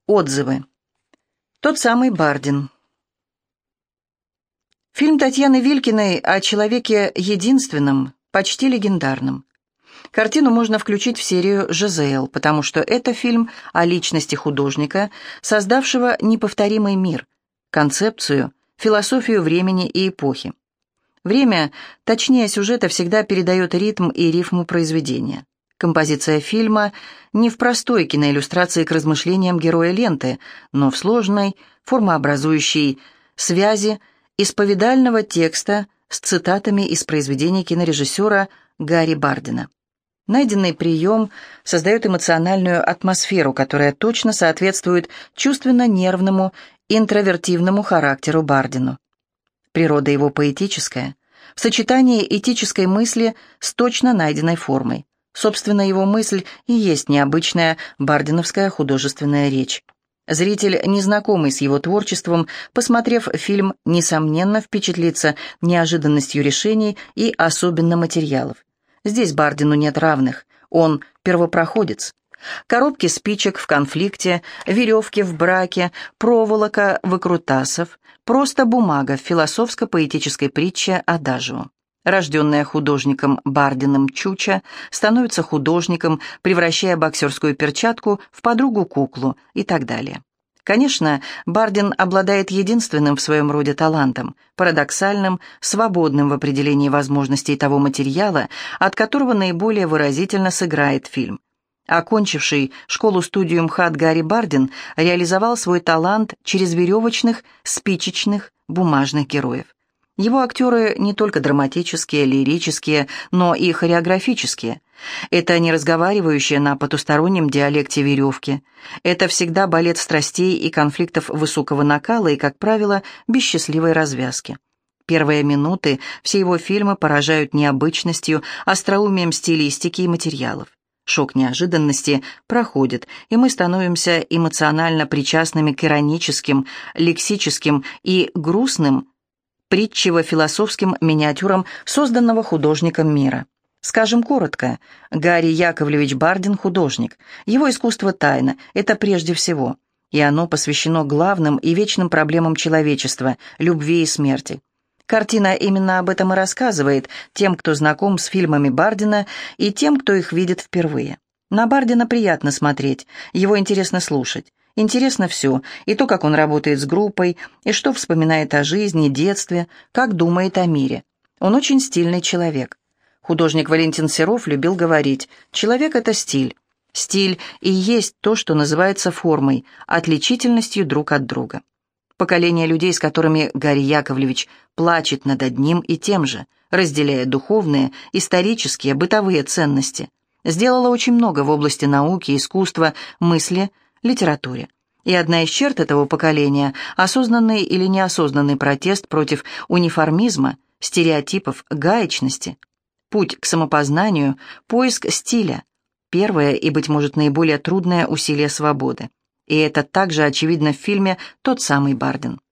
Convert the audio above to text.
Отзывы. Тот самый Бардин. Фильм Татьяны Вилькиной о человеке единственном, почти легендарном. Картину можно включить в серию «Жизель», потому что это фильм о личности художника, создавшего неповторимый мир, концепцию, философию времени и эпохи. Время, точнее сюжета, всегда передает ритм и рифму произведения. Композиция фильма не в простой киноиллюстрации к размышлениям героя ленты, но в сложной, формообразующей связи исповедального текста с цитатами из произведений кинорежиссера Гарри Бардина. Найденный прием создает эмоциональную атмосферу, которая точно соответствует чувственно-нервному, интровертивному характеру Бардину. Природа его поэтическая, в сочетании этической мысли с точно найденной формой. Собственно, его мысль и есть необычная бардиновская художественная речь. Зритель, незнакомый с его творчеством, посмотрев фильм, несомненно впечатлится неожиданностью решений и особенно материалов. Здесь Бардину нет равных, он первопроходец. Коробки спичек в конфликте, веревки в браке, проволока выкрутасов, просто бумага в философско-поэтической притче «Адажио». Рожденная художником Бардиным Чуча становится художником, превращая боксерскую перчатку в подругу-куклу и так далее. Конечно, Бардин обладает единственным в своем роде талантом, парадоксальным, свободным в определении возможностей того материала, от которого наиболее выразительно сыграет фильм. Окончивший школу-студию МХАТ Гарри Бардин реализовал свой талант через веревочных, спичечных, бумажных героев. Его актеры не только драматические, лирические, но и хореографические. Это не разговаривающие на потустороннем диалекте веревки. Это всегда балет страстей и конфликтов высокого накала и, как правило, без счастливой развязки. Первые минуты все его фильмы поражают необычностью, остроумием стилистики и материалов. Шок неожиданности проходит, и мы становимся эмоционально причастными к ироническим, лексическим и грустным, притчево-философским миниатюрам созданного художником мира. Скажем коротко, Гарри Яковлевич Бардин – художник. Его искусство тайна, это прежде всего. И оно посвящено главным и вечным проблемам человечества – любви и смерти. Картина именно об этом и рассказывает тем, кто знаком с фильмами Бардина, и тем, кто их видит впервые. На Бардина приятно смотреть, его интересно слушать. Интересно все, и то, как он работает с группой, и что вспоминает о жизни, детстве, как думает о мире. Он очень стильный человек. Художник Валентин Серов любил говорить: «Человек — это стиль». Стиль и есть то, что называется формой, отличительностью друг от друга. Поколение людей, с которыми Гарри Яковлевич плачет над одним и тем же, разделяя духовные, исторические, бытовые ценности, сделало очень много в области науки, искусства, мысли, литературе. И одна из черт этого поколения – осознанный или неосознанный протест против униформизма, стереотипов, гаечности. Путь к самопознанию, поиск стиля – первое и, быть может, наиболее трудное усилие свободы. И это также очевидно в фильме «Тот самый Бардин».